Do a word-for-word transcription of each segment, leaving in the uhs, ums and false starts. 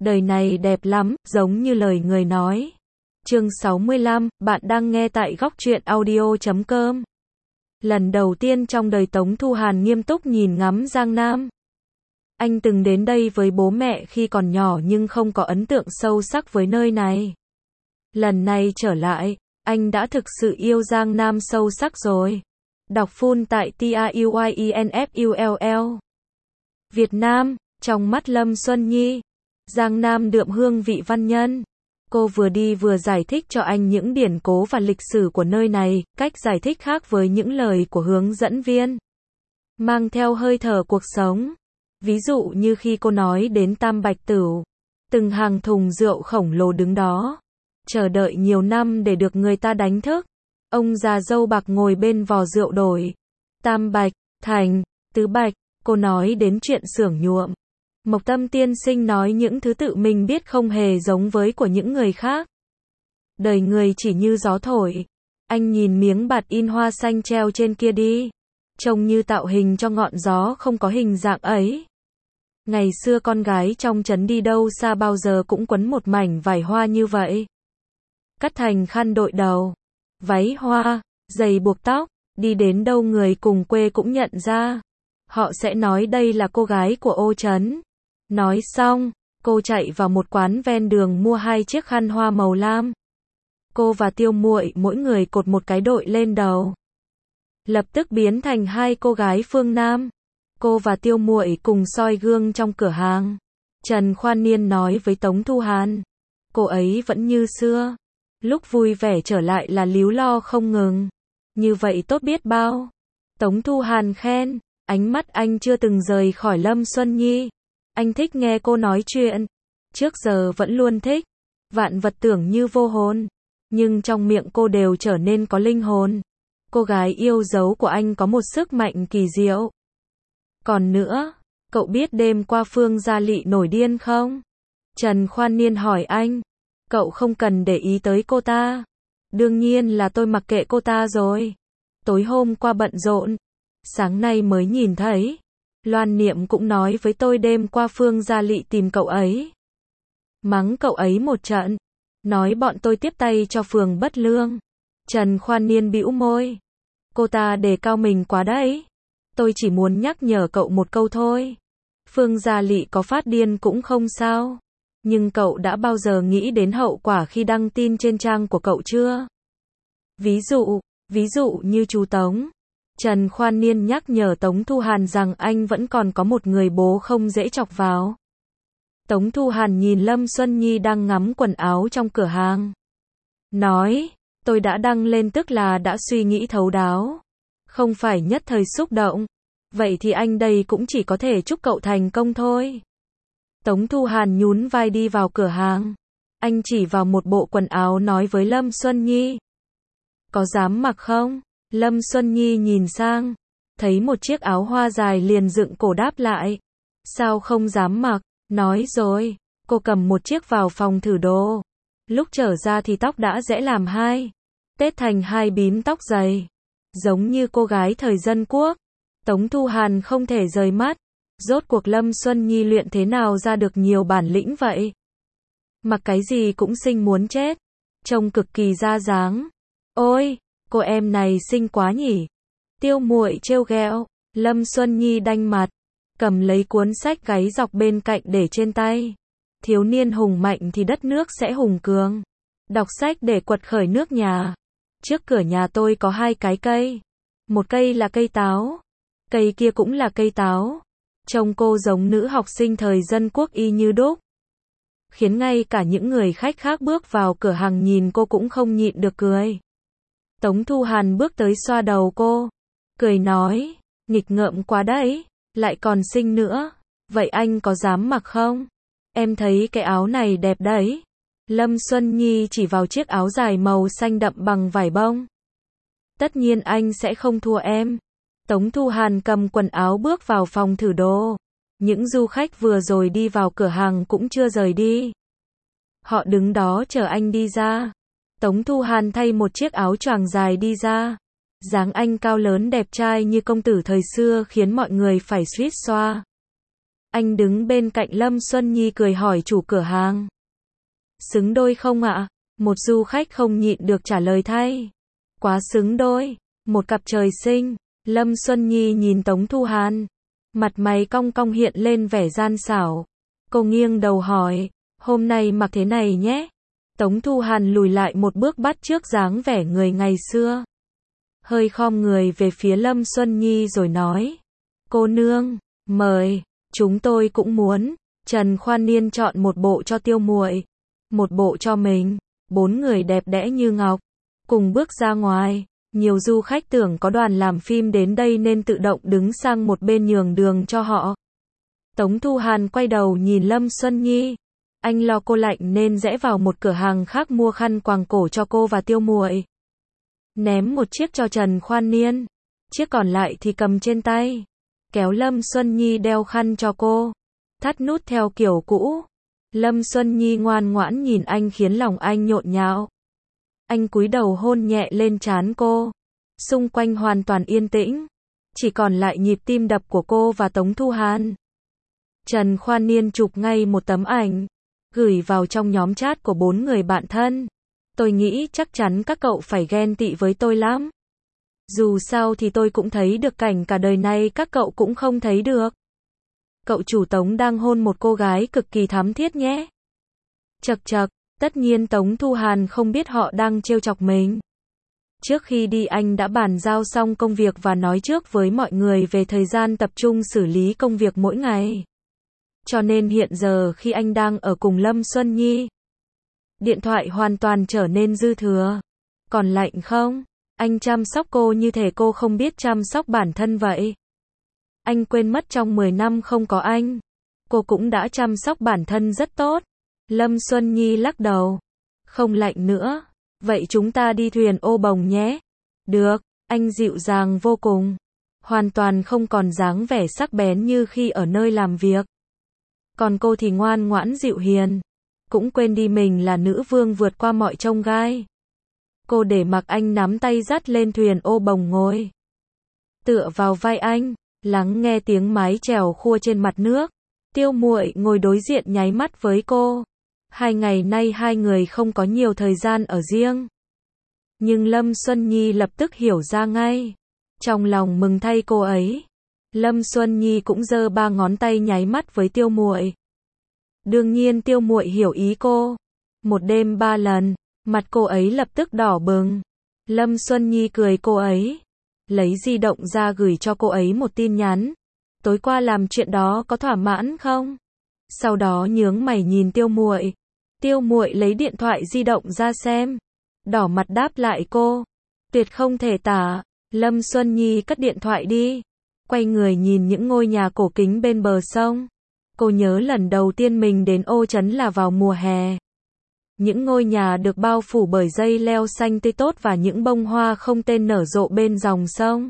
Đời này đẹp lắm, giống như lời người nói. Chương sáu mươi lăm, bạn đang nghe tại góc truyện audio chấm com. Lần đầu tiên trong đời Tống Thu Hàn nghiêm túc nhìn ngắm Giang Nam. Anh từng đến đây với bố mẹ khi còn nhỏ nhưng không có ấn tượng sâu sắc với nơi này. Lần này trở lại, anh đã thực sự yêu Giang Nam sâu sắc rồi. Đọc full tại T A U Y E N F U L L. Việt Nam, trong mắt Lâm Xuân Nhi, Giang Nam đượm hương vị văn nhân. Cô vừa đi vừa giải thích cho anh những điển cố và lịch sử của nơi này, cách giải thích khác với những lời của hướng dẫn viên. Mang theo hơi thở cuộc sống. Ví dụ như khi cô nói đến Tam Bạch Tửu, từng hàng thùng rượu khổng lồ đứng đó, chờ đợi nhiều năm để được người ta đánh thức. Ông già râu bạc ngồi bên vò rượu đổi. Tam Bạch, Thành, Tứ Bạch, cô nói đến chuyện xưởng nhuộm. Mộc Tâm tiên sinh nói những thứ tự mình biết không hề giống với của những người khác. Đời người chỉ như gió thổi. Anh nhìn miếng bạt in hoa xanh treo trên kia đi. Trông như tạo hình cho ngọn gió không có hình dạng ấy. Ngày xưa con gái trong trấn đi đâu xa bao giờ cũng quấn một mảnh vải hoa như vậy. Cắt thành khăn đội đầu, váy hoa, giày buộc tóc, đi đến đâu người cùng quê cũng nhận ra. Họ sẽ nói đây là cô gái của ô trấn. Nói xong, cô chạy vào một quán ven đường mua hai chiếc khăn hoa màu lam. Cô và Tiêu Muội mỗi người cột một cái đội lên đầu. Lập tức biến thành hai cô gái phương Nam. Cô và Tiêu Muội cùng soi gương trong cửa hàng. Trần Khoan Niên nói với Tống Thu Hàn, cô ấy vẫn như xưa. Lúc vui vẻ trở lại là líu lo không ngừng. Như vậy tốt biết bao. Tống Thu Hàn khen, ánh mắt anh chưa từng rời khỏi Lâm Xuân Nhi. Anh thích nghe cô nói chuyện. Trước giờ vẫn luôn thích. Vạn vật tưởng như vô hồn. Nhưng trong miệng cô đều trở nên có linh hồn. Cô gái yêu dấu của anh có một sức mạnh kỳ diệu. Còn nữa, cậu biết đêm qua Phương Gia Lị nổi điên không? Trần Khoan Niên hỏi anh. Cậu không cần để ý tới cô ta. Đương nhiên là tôi mặc kệ cô ta rồi. Tối hôm qua bận rộn. Sáng nay mới nhìn thấy. Loan Niệm cũng nói với tôi đêm qua Phương Gia Lị tìm cậu ấy. Mắng cậu ấy một trận. Nói bọn tôi tiếp tay cho phường bất lương. Trần Khoan Niên bĩu môi. Cô ta đề cao mình quá đấy. Tôi chỉ muốn nhắc nhở cậu một câu thôi. Phương Gia Lị có phát điên cũng không sao. Nhưng cậu đã bao giờ nghĩ đến hậu quả khi đăng tin trên trang của cậu chưa? Ví dụ, ví dụ như chú Tống. Trần Khoan Niên nhắc nhở Tống Thu Hàn rằng anh vẫn còn có một người bố không dễ chọc vào. Tống Thu Hàn nhìn Lâm Xuân Nhi đang ngắm quần áo trong cửa hàng. Nói, tôi đã đăng lên tức là đã suy nghĩ thấu đáo. Không phải nhất thời xúc động. Vậy thì anh đây cũng chỉ có thể chúc cậu thành công thôi. Tống Thu Hàn nhún vai đi vào cửa hàng. Anh chỉ vào một bộ quần áo nói với Lâm Xuân Nhi. Có dám mặc không? Lâm Xuân Nhi nhìn sang. Thấy một chiếc áo hoa dài liền dựng cổ đáp lại. Sao không dám mặc? Nói rồi. Cô cầm một chiếc vào phòng thử đồ. Lúc trở ra thì tóc đã rẽ làm hai. Tết thành hai bím tóc dày. Giống như cô gái thời dân quốc. Tống Thu Hàn không thể rời mắt. Rốt cuộc Lâm Xuân Nhi luyện thế nào ra được nhiều bản lĩnh vậy? Mặc cái gì cũng xinh muốn chết. Trông cực kỳ ra dáng. Ôi, cô em này xinh quá nhỉ. Tiêu Muội trêu ghẹo. Lâm Xuân Nhi đanh mặt. Cầm lấy cuốn sách gáy dọc bên cạnh để trên tay. Thiếu niên hùng mạnh thì đất nước sẽ hùng cường. Đọc sách để quật khởi nước nhà. Trước cửa nhà tôi có hai cái cây. Một cây là cây táo. Cây kia cũng là cây táo. Trông cô giống nữ học sinh thời dân quốc y như đúc. Khiến ngay cả những người khách khác bước vào cửa hàng nhìn cô cũng không nhịn được cười. Tống Thu Hàn bước tới xoa đầu cô. Cười nói, nghịch ngợm quá đấy, lại còn xinh nữa. Vậy anh có dám mặc không? Em thấy cái áo này đẹp đấy. Lâm Xuân Nhi chỉ vào chiếc áo dài màu xanh đậm bằng vải bông. Tất nhiên anh sẽ không thua em. Tống Thu Hàn cầm quần áo bước vào phòng thử đồ. Những du khách vừa rồi đi vào cửa hàng cũng chưa rời đi. Họ đứng đó chờ anh đi ra. Tống Thu Hàn thay một chiếc áo choàng dài đi ra. Dáng anh cao lớn đẹp trai như công tử thời xưa khiến mọi người phải suýt xoa. Anh đứng bên cạnh Lâm Xuân Nhi cười hỏi chủ cửa hàng. Xứng đôi không ạ? Một du khách không nhịn được trả lời thay. Quá xứng đôi, một cặp trời sinh. Lâm Xuân Nhi nhìn Tống Thu Hàn, mặt mày cong cong hiện lên vẻ gian xảo. Cô nghiêng đầu hỏi, hôm nay mặc thế này nhé. Tống Thu Hàn lùi lại một bước bắt chước dáng vẻ người ngày xưa. Hơi khom người về phía Lâm Xuân Nhi rồi nói, cô nương, mời, chúng tôi cũng muốn. Trần Khoan Niên chọn một bộ cho Tiêu Muội, một bộ cho mình, bốn người đẹp đẽ như ngọc, cùng bước ra ngoài. Nhiều du khách tưởng có đoàn làm phim đến đây nên tự động đứng sang một bên nhường đường cho họ. Tống Thu Hàn quay đầu nhìn Lâm Xuân Nhi. Anh lo cô lạnh nên rẽ vào một cửa hàng khác mua khăn quàng cổ cho cô và Tiêu Muội. Ném một chiếc cho Trần Khoan Niên, chiếc còn lại thì cầm trên tay. Kéo Lâm Xuân Nhi đeo khăn cho cô, thắt nút theo kiểu cũ. Lâm Xuân Nhi ngoan ngoãn nhìn anh khiến lòng anh nhộn nhạo. Anh cúi đầu hôn nhẹ lên trán cô. Xung quanh hoàn toàn yên tĩnh, chỉ còn lại nhịp tim đập của cô và Tống Thu Hàn. Trần Khoan Niên chụp ngay một tấm ảnh, gửi vào trong nhóm chat của bốn người bạn thân. Tôi nghĩ chắc chắn các cậu phải ghen tị với tôi lắm. Dù sao thì tôi cũng thấy được cảnh cả đời này các cậu cũng không thấy được. Cậu chủ Tống đang hôn một cô gái cực kỳ thắm thiết nhé. Chậc chậc, tất nhiên Tống Thu Hàn không biết họ đang trêu chọc mình. Trước khi đi anh đã bàn giao xong công việc và nói trước với mọi người về thời gian tập trung xử lý công việc mỗi ngày. Cho nên hiện giờ khi anh đang ở cùng Lâm Xuân Nhi, điện thoại hoàn toàn trở nên dư thừa. Còn lạnh không? Anh chăm sóc cô như thể cô không biết chăm sóc bản thân vậy. Anh quên mất trong mười năm không có anh, cô cũng đã chăm sóc bản thân rất tốt. Lâm Xuân Nhi lắc đầu. Không lạnh nữa. Vậy chúng ta đi thuyền ô bồng nhé. Được, anh dịu dàng vô cùng. Hoàn toàn không còn dáng vẻ sắc bén như khi ở nơi làm việc. Còn cô thì ngoan ngoãn dịu hiền. Cũng quên đi mình là nữ vương vượt qua mọi chông gai. Cô để mặc anh nắm tay dắt lên thuyền ô bồng ngồi. Tựa vào vai anh, lắng nghe tiếng mái chèo khua trên mặt nước. Tiêu Muội ngồi đối diện nháy mắt với cô. Hai ngày nay hai người không có nhiều thời gian ở riêng. Nhưng Lâm Xuân Nhi lập tức hiểu ra ngay. Trong lòng mừng thay cô ấy. Lâm Xuân Nhi cũng giơ ba ngón tay nháy mắt với Tiêu Muội. Đương nhiên Tiêu Muội hiểu ý cô. Một đêm ba lần, mặt cô ấy lập tức đỏ bừng. Lâm Xuân Nhi cười cô ấy, lấy di động ra gửi cho cô ấy một tin nhắn. Tối qua làm chuyện đó có thỏa mãn không? Sau đó nhướng mày nhìn Tiêu Muội. Tiêu Muội lấy điện thoại di động ra xem, đỏ mặt đáp lại cô. Tuyệt không thể tả. Lâm Xuân Nhi cất điện thoại đi, quay người nhìn những ngôi nhà cổ kính bên bờ sông. Cô nhớ lần đầu tiên mình đến Ô Trấn là vào mùa hè. Những ngôi nhà được bao phủ bởi dây leo xanh tươi tốt và những bông hoa không tên nở rộ bên dòng sông.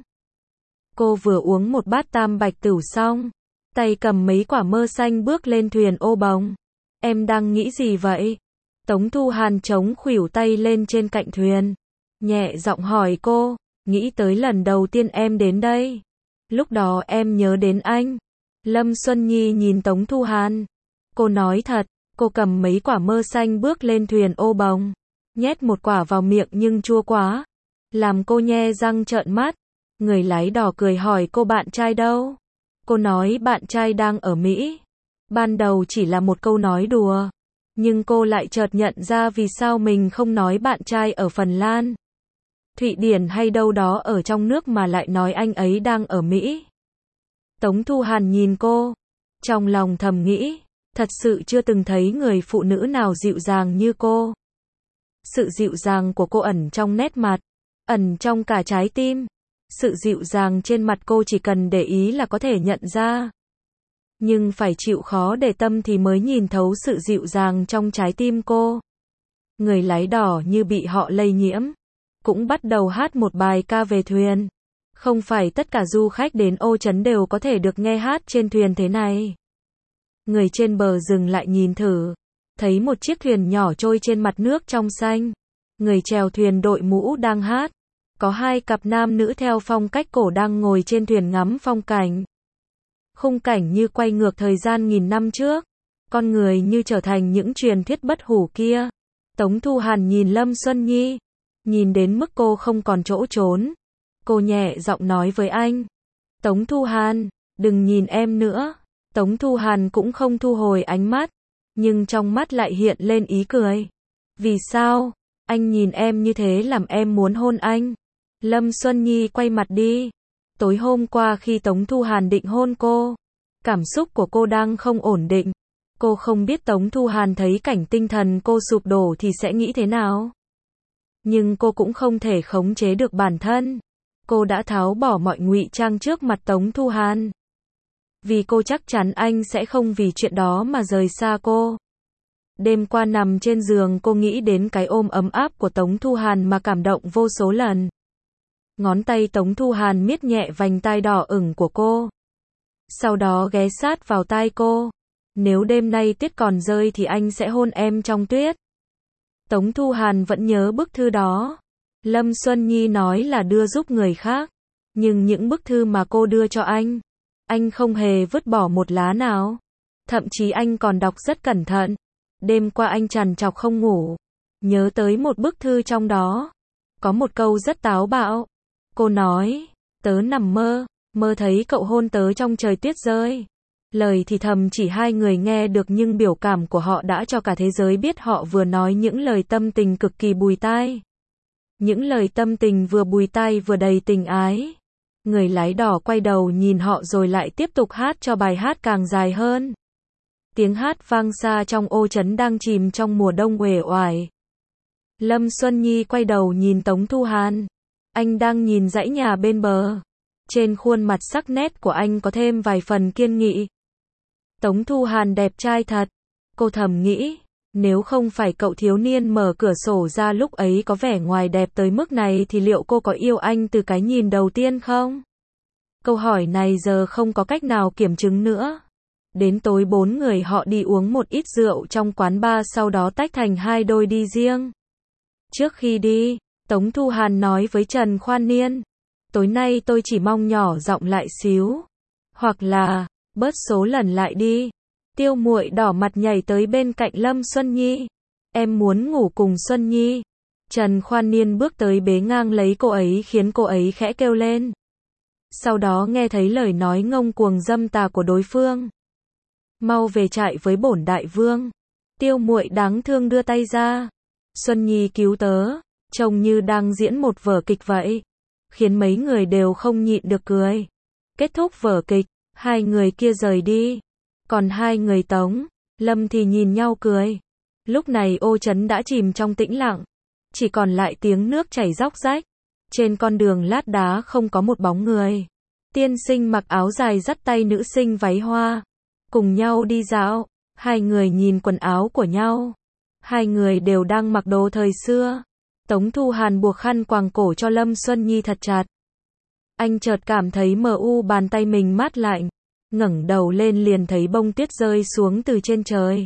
Cô vừa uống một bát tam bạch tửu xong, tay cầm mấy quả mơ xanh bước lên thuyền ô bồng. Em đang nghĩ gì vậy? Tống Thu Hàn chống khuỷu tay lên trên cạnh thuyền, nhẹ giọng hỏi cô. Nghĩ tới lần đầu tiên em đến đây. Lúc đó em nhớ đến anh. Lâm Xuân Nhi nhìn Tống Thu Hàn. Cô nói thật. Cô cầm mấy quả mơ xanh bước lên thuyền ô bồng, nhét một quả vào miệng nhưng chua quá, làm cô nhe răng trợn mắt. Người lái đò cười hỏi cô bạn trai đâu? Cô nói bạn trai đang ở Mỹ. Ban đầu chỉ là một câu nói đùa, nhưng cô lại chợt nhận ra vì sao mình không nói bạn trai ở Phần Lan, Thụy Điển hay đâu đó ở trong nước mà lại nói anh ấy đang ở Mỹ. Tống Thu Hàn nhìn cô, trong lòng thầm nghĩ, thật sự chưa từng thấy người phụ nữ nào dịu dàng như cô. Sự dịu dàng của cô ẩn trong nét mặt, ẩn trong cả trái tim. Sự dịu dàng trên mặt cô chỉ cần để ý là có thể nhận ra. Nhưng phải chịu khó để tâm thì mới nhìn thấu sự dịu dàng trong trái tim cô. Người lái đò như bị họ lây nhiễm, cũng bắt đầu hát một bài ca về thuyền. Không phải tất cả du khách đến Ô Trấn đều có thể được nghe hát trên thuyền thế này. Người trên bờ dừng lại nhìn thử, thấy một chiếc thuyền nhỏ trôi trên mặt nước trong xanh. Người chèo thuyền đội mũ đang hát. Có hai cặp nam nữ theo phong cách cổ đang ngồi trên thuyền ngắm phong cảnh. Khung cảnh như quay ngược thời gian nghìn năm trước. Con người như trở thành những truyền thuyết bất hủ kia. Tống Thu Hàn nhìn Lâm Xuân Nhi. Nhìn đến mức cô không còn chỗ trốn. Cô nhẹ giọng nói với anh. Tống Thu Hàn, đừng nhìn em nữa. Tống Thu Hàn cũng không thu hồi ánh mắt. Nhưng trong mắt lại hiện lên ý cười. Vì sao? Anh nhìn em như thế làm em muốn hôn anh. Lâm Xuân Nhi quay mặt đi. Tối hôm qua khi Tống Thu Hàn định hôn cô, cảm xúc của cô đang không ổn định. Cô không biết Tống Thu Hàn thấy cảnh tinh thần cô sụp đổ thì sẽ nghĩ thế nào. Nhưng cô cũng không thể khống chế được bản thân. Cô đã tháo bỏ mọi ngụy trang trước mặt Tống Thu Hàn. Vì cô chắc chắn anh sẽ không vì chuyện đó mà rời xa cô. Đêm qua nằm trên giường cô nghĩ đến cái ôm ấm áp của Tống Thu Hàn mà cảm động vô số lần. Ngón tay Tống Thu Hàn miết nhẹ vành tai đỏ ửng của cô. Sau đó ghé sát vào tai cô. Nếu đêm nay tuyết còn rơi thì anh sẽ hôn em trong tuyết. Tống Thu Hàn vẫn nhớ bức thư đó. Lâm Xuân Nhi nói là đưa giúp người khác. Nhưng những bức thư mà cô đưa cho anh, anh không hề vứt bỏ một lá nào. Thậm chí anh còn đọc rất cẩn thận. Đêm qua anh trằn trọc không ngủ. Nhớ tới một bức thư trong đó. Có một câu rất táo bạo. Cô nói, tớ nằm mơ, mơ thấy cậu hôn tớ trong trời tuyết rơi. Lời thì thầm chỉ hai người nghe được nhưng biểu cảm của họ đã cho cả thế giới biết họ vừa nói những lời tâm tình cực kỳ bùi tai. Những lời tâm tình vừa bùi tai vừa đầy tình ái. Người lái đò quay đầu nhìn họ rồi lại tiếp tục hát cho bài hát càng dài hơn. Tiếng hát vang xa trong ô trấn đang chìm trong mùa đông uể oải. Lâm Xuân Nhi quay đầu nhìn Tống Thu Hàn. Anh đang nhìn dãy nhà bên bờ. Trên khuôn mặt sắc nét của anh có thêm vài phần kiên nghị. Tống Thu Hàn đẹp trai thật. Cô thầm nghĩ, nếu không phải cậu thiếu niên mở cửa sổ ra lúc ấy có vẻ ngoài đẹp tới mức này thì liệu cô có yêu anh từ cái nhìn đầu tiên không? Câu hỏi này giờ không có cách nào kiểm chứng nữa. Đến tối bốn người họ đi uống một ít rượu trong quán bar, sau đó tách thành hai đôi đi riêng. Trước khi đi, Tống Thu Hàn nói với Trần Khoan Niên, tối nay tôi chỉ mong nhỏ giọng lại xíu, hoặc là bớt số lần lại đi. Tiêu Muội đỏ mặt nhảy tới bên cạnh Lâm Xuân Nhi. Em muốn ngủ cùng Xuân Nhi. Trần Khoan Niên bước tới bế ngang lấy cô ấy khiến cô ấy khẽ kêu lên. Sau đó nghe thấy lời nói ngông cuồng dâm tà của đối phương. Mau về trại với bổn đại vương. Tiêu Muội đáng thương đưa tay ra. Xuân Nhi cứu tớ. Trông như đang diễn một vở kịch vậy. Khiến mấy người đều không nhịn được cười. Kết thúc vở kịch, hai người kia rời đi. Còn hai người Tống, Lâm thì nhìn nhau cười. Lúc này ô trấn đã chìm trong tĩnh lặng. Chỉ còn lại tiếng nước chảy róc rách. Trên con đường lát đá không có một bóng người. Tiên sinh mặc áo dài dắt tay nữ sinh váy hoa. Cùng nhau đi dạo. Hai người nhìn quần áo của nhau. Hai người đều đang mặc đồ thời xưa. Tống Thu Hàn buộc khăn quàng cổ cho Lâm Xuân Nhi thật chặt. Anh chợt cảm thấy mờ u bàn tay mình mát lạnh. Ngẩng đầu lên liền thấy bông tuyết rơi xuống từ trên trời.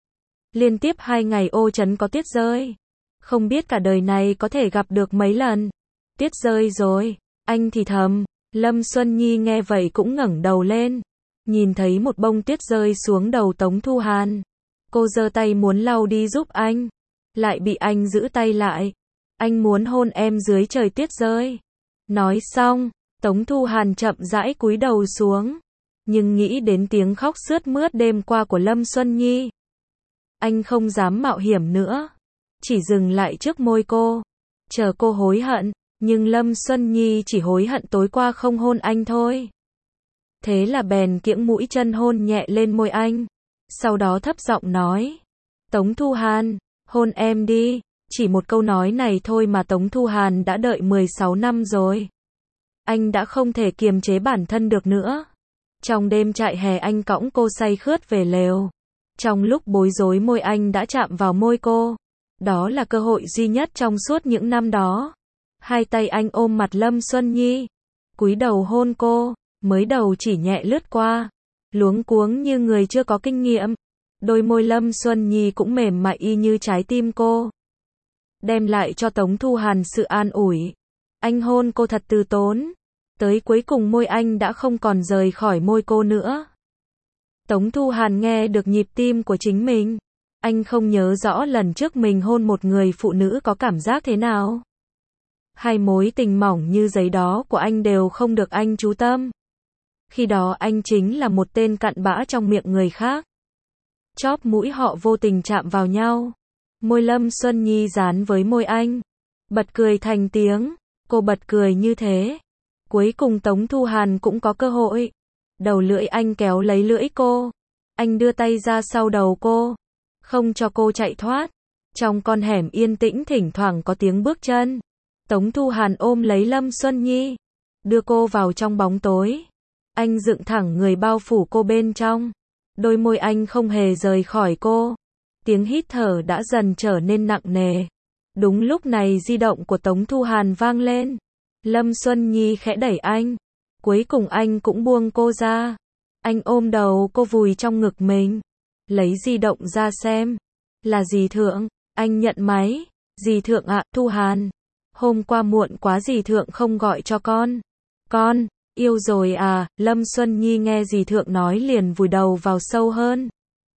Liên tiếp hai ngày ô trấn có tuyết rơi. Không biết cả đời này có thể gặp được mấy lần. Tuyết rơi rồi. Anh thì thầm. Lâm Xuân Nhi nghe vậy cũng ngẩng đầu lên. Nhìn thấy một bông tuyết rơi xuống đầu Tống Thu Hàn. Cô giơ tay muốn lau đi giúp anh. Lại bị anh giữ tay lại. Anh muốn hôn em dưới trời tuyết rơi. Nói xong, Tống Thu Hàn chậm rãi cúi đầu xuống. Nhưng nghĩ đến tiếng khóc sướt mướt đêm qua của Lâm Xuân Nhi. Anh không dám mạo hiểm nữa. Chỉ dừng lại trước môi cô. Chờ cô hối hận. Nhưng Lâm Xuân Nhi chỉ hối hận tối qua không hôn anh thôi. Thế là bèn kiễng mũi chân hôn nhẹ lên môi anh. Sau đó thấp giọng nói. Tống Thu Hàn, hôn em đi. Chỉ một câu nói này thôi mà Tống Thu Hàn đã đợi mười sáu năm rồi. Anh đã không thể kiềm chế bản thân được nữa. Trong đêm trại hè anh cõng cô say khướt về lều. Trong lúc bối rối môi anh đã chạm vào môi cô. Đó là cơ hội duy nhất trong suốt những năm đó. Hai tay anh ôm mặt Lâm Xuân Nhi. Cúi đầu hôn cô. Mới đầu chỉ nhẹ lướt qua. Luống cuống như người chưa có kinh nghiệm. Đôi môi Lâm Xuân Nhi cũng mềm mại y như trái tim cô. Đem lại cho Tống Thu Hàn sự an ủi. Anh hôn cô thật từ tốn. Tới cuối cùng môi anh đã không còn rời khỏi môi cô nữa. Tống Thu Hàn nghe được nhịp tim của chính mình. Anh không nhớ rõ lần trước mình hôn một người phụ nữ có cảm giác thế nào. Hai mối tình mỏng như giấy đó của anh đều không được anh chú tâm. Khi đó anh chính là một tên cặn bã trong miệng người khác. Chóp mũi họ vô tình chạm vào nhau. Môi Lâm Xuân Nhi dán với môi anh. Bật cười thành tiếng. Cô bật cười như thế. Cuối cùng Tống Thu Hàn cũng có cơ hội. Đầu lưỡi anh kéo lấy lưỡi cô. Anh đưa tay ra sau đầu cô. Không cho cô chạy thoát. Trong con hẻm yên tĩnh thỉnh thoảng có tiếng bước chân. Tống Thu Hàn ôm lấy Lâm Xuân Nhi. Đưa cô vào trong bóng tối. Anh dựng thẳng người bao phủ cô bên trong. Đôi môi anh không hề rời khỏi cô. Tiếng hít thở đã dần trở nên nặng nề. Đúng lúc này di động của Tống Thu Hàn vang lên. Lâm Xuân Nhi khẽ đẩy anh. Cuối cùng anh cũng buông cô ra. Anh ôm đầu cô vùi trong ngực mình. Lấy di động ra xem. Là dì Thượng. Anh nhận máy. Dì Thượng ạ, Thu Hàn. Hôm qua muộn quá dì Thượng không gọi cho con. Con, yêu rồi à, Lâm Xuân Nhi nghe dì Thượng nói liền vùi đầu vào sâu hơn.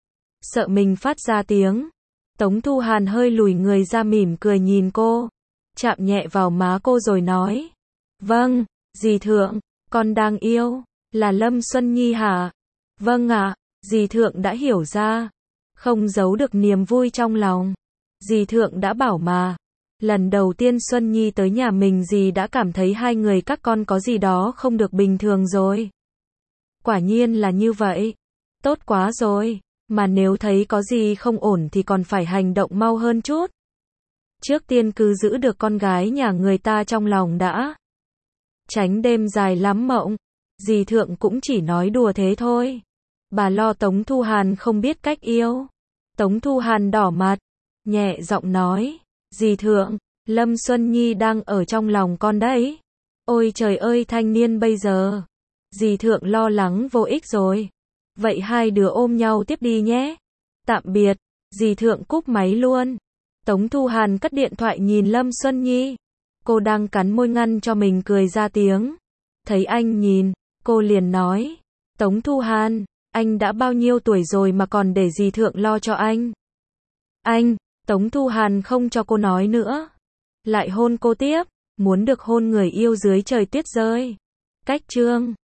Sợ mình phát ra tiếng. Tống Thu Hàn hơi lùi người ra mỉm cười nhìn cô. Chạm nhẹ vào má cô rồi nói. Vâng, dì Thượng, con đang yêu. Là Lâm Xuân Nhi hả? Vâng ạ, dì Thượng đã hiểu ra. Không giấu được niềm vui trong lòng. Dì Thượng đã bảo mà. Lần đầu tiên Xuân Nhi tới nhà mình dì đã cảm thấy hai người các con có gì đó không được bình thường rồi. Quả nhiên là như vậy. Tốt quá rồi. Mà nếu thấy có gì không ổn thì còn phải hành động mau hơn chút. Trước tiên cứ giữ được con gái nhà người ta trong lòng đã. Tránh đêm dài lắm mộng. Dì Thượng cũng chỉ nói đùa thế thôi. Bà lo Tống Thu Hàn không biết cách yêu. Tống Thu Hàn đỏ mặt. Nhẹ giọng nói. Dì Thượng, Lâm Xuân Nhi đang ở trong lòng con đấy. Ôi trời ơi thanh niên bây giờ. Dì Thượng lo lắng vô ích rồi. Vậy hai đứa ôm nhau tiếp đi nhé. Tạm biệt. Dì Thượng cúp máy luôn. Tống Thu Hàn cất điện thoại nhìn Lâm Xuân Nhi. Cô đang cắn môi ngăn cho mình cười ra tiếng. Thấy anh nhìn, cô liền nói. Tống Thu Hàn, anh đã bao nhiêu tuổi rồi mà còn để dì Thượng lo cho anh. Anh, Tống Thu Hàn không cho cô nói nữa. Lại hôn cô tiếp, muốn được hôn người yêu dưới trời tuyết rơi. Cách chương